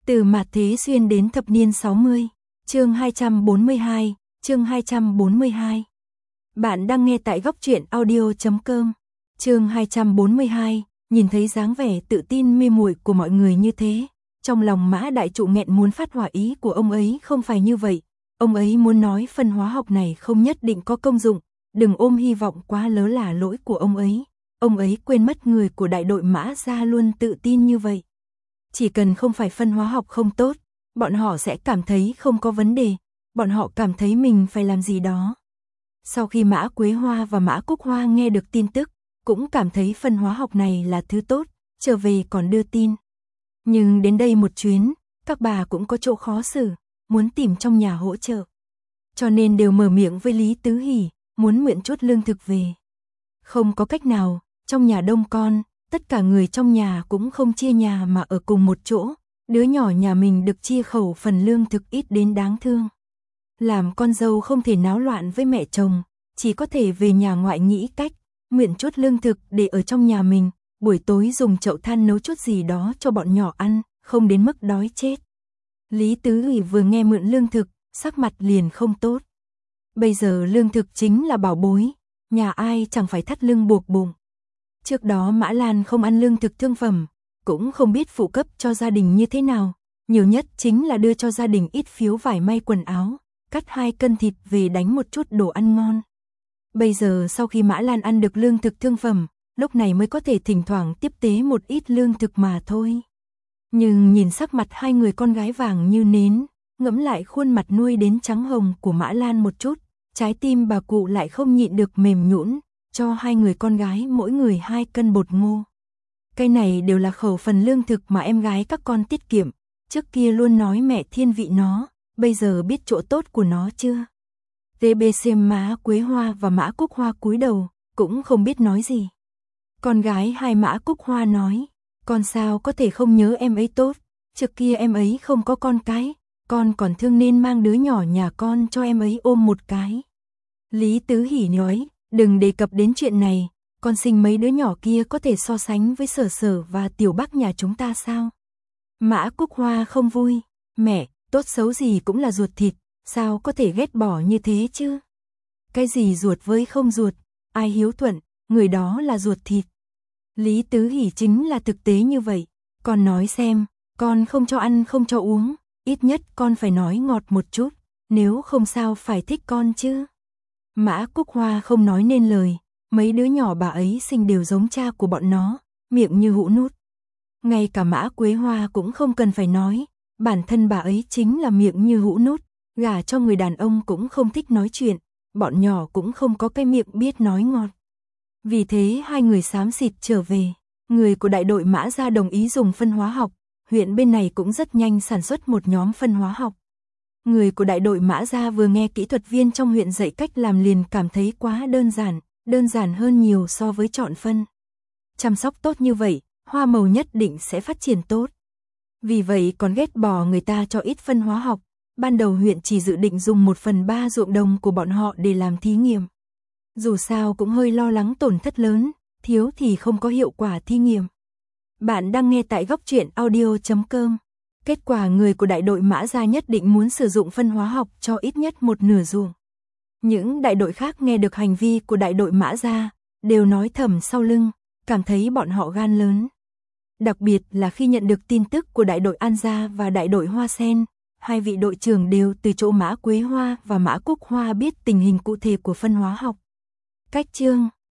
Từ mạt thế xuyên đến thập niên 60, chương 242, chương 242. Bạn đang nghe tại góc truyện audio.com. Chương 242, nhìn thấy dáng vẻ tự tin mê muội của mọi người như thế, trong lòng Mã Đại Trụ nghẹn muốn phát hỏa. Ý của ông ấy không phải như vậy, ông ấy muốn nói phân hóa học này không nhất định có công dụng, đừng ôm hy vọng quá lớn là lỗi của ông ấy quên mất người của đại đội Mã gia luôn tự tin như vậy. Chỉ cần không phải phân hóa học không tốt, bọn họ sẽ cảm thấy không có vấn đề, bọn họ cảm thấy mình phải làm gì đó. Sau khi Mã Quế Hoa và Mã Cúc Hoa nghe được tin tức, cũng cảm thấy phân hóa học này là thứ tốt, trở về còn đưa tin. Nhưng đến đây một chuyến, các bà cũng có chỗ khó xử, muốn tìm trong nhà hỗ trợ. Cho nên đều mở miệng với Lý Tứ Hỷ, muốn mượn chút lương thực về. Không có cách nào, trong nhà đông con, tất cả người trong nhà cũng không chia nhà mà ở cùng một chỗ, đứa nhỏ nhà mình được chia khẩu phần lương thực ít đến đáng thương. Làm con dâu không thể náo loạn với mẹ chồng, chỉ có thể về nhà ngoại nghĩ cách, mượn chút lương thực để ở trong nhà mình, buổi tối dùng chậu than nấu chút gì đó cho bọn nhỏ ăn, không đến mức đói chết. Lý Tứ Hỷ vừa nghe mượn lương thực, sắc mặt liền không tốt. Bây giờ lương thực chính là bảo bối, nhà ai chẳng phải thắt lưng buộc bụng. Trước đó Mã Lan không ăn lương thực thương phẩm, cũng không biết phụ cấp cho gia đình như thế nào, nhiều nhất chính là đưa cho gia đình ít phiếu vải may quần áo, cắt 2 cân thịt về đánh một chút đồ ăn ngon. Bây giờ sau khi Mã Lan ăn được lương thực thương phẩm, lúc này mới có thể thỉnh thoảng tiếp tế một ít lương thực mà thôi. Nhưng nhìn sắc mặt hai người con gái vàng như nến, ngẫm lại khuôn mặt nuôi đến trắng hồng của Mã Lan một chút, trái tim bà cụ lại không nhịn được mềm nhũn, cho hai người con gái mỗi người 2 cân bột ngô. Cái này đều là khẩu phần lương thực mà em gái các con tiết kiệm, trước kia luôn nói mẹ thiên vị nó, bây giờ biết chỗ tốt của nó chưa? TBC Mã Quế Hoa và Mã Cúc Hoa cúi đầu, cũng không biết nói gì. Con gái hai Mã Cúc Hoa nói, con sao có thể không nhớ em ấy tốt, trước kia em ấy không có con cái, con còn thương nên mang đứa nhỏ nhà con cho em ấy ôm một cái. Lý Tứ Hỷ nói, đừng đề cập đến chuyện này, con sinh mấy đứa nhỏ kia có thể so sánh với Sở Sở và Tiểu Bắc nhà chúng ta sao? Mã Cúc Hoa không vui, mẹ, tốt xấu gì cũng là ruột thịt, sao có thể ghét bỏ như thế chứ? Cái gì ruột với không ruột, ai hiếu thuận, người đó là ruột thịt. Lý Tứ Hỷ chính là thực tế như vậy, con nói xem, con không cho ăn không cho uống, ít nhất con phải nói ngọt một chút, nếu không sao phải thích con chứ. Mã Cúc Hoa không nói nên lời, mấy đứa nhỏ bà ấy sinh đều giống cha của bọn nó, miệng như hũ nút. Ngay cả Mã Quế Hoa cũng không cần phải nói, bản thân bà ấy chính là miệng như hũ nút, gả cho người đàn ông cũng không thích nói chuyện, bọn nhỏ cũng không có cái miệng biết nói ngọt. Vì thế hai người xám xịt trở về, người của đại đội Mã gia đồng ý dùng phân hóa học, huyện bên này cũng rất nhanh sản xuất một nhóm phân hóa học. Người của đại đội Mã gia vừa nghe kỹ thuật viên trong huyện dạy cách làm liền cảm thấy quá đơn giản hơn nhiều so với chọn phân. Chăm sóc tốt như vậy, hoa màu nhất định sẽ phát triển tốt. Vì vậy còn ghét bỏ người ta cho ít phân hóa học, ban đầu huyện chỉ dự định dùng 1/3 ruộng đồng của bọn họ để làm thí nghiệm. Dù sao cũng hơi lo lắng tổn thất lớn, thiếu thì không có hiệu quả thí nghiệm. Bạn đang nghe tại góc truyện audio.com. Kết quả người của đại đội Mã gia nhất định muốn sử dụng phân hóa học cho ít nhất một nửa ruộng. Những đại đội khác nghe được hành vi của đại đội Mã gia, đều nói thầm sau lưng, cảm thấy bọn họ gan lớn. Đặc biệt là khi nhận được tin tức của đại đội An Gia và đại đội Hoa Sen, hai vị đội trưởng đều từ chỗ Mã Quế Hoa và Mã Cúc Hoa biết tình hình cụ thể của phân hóa học. Cách chương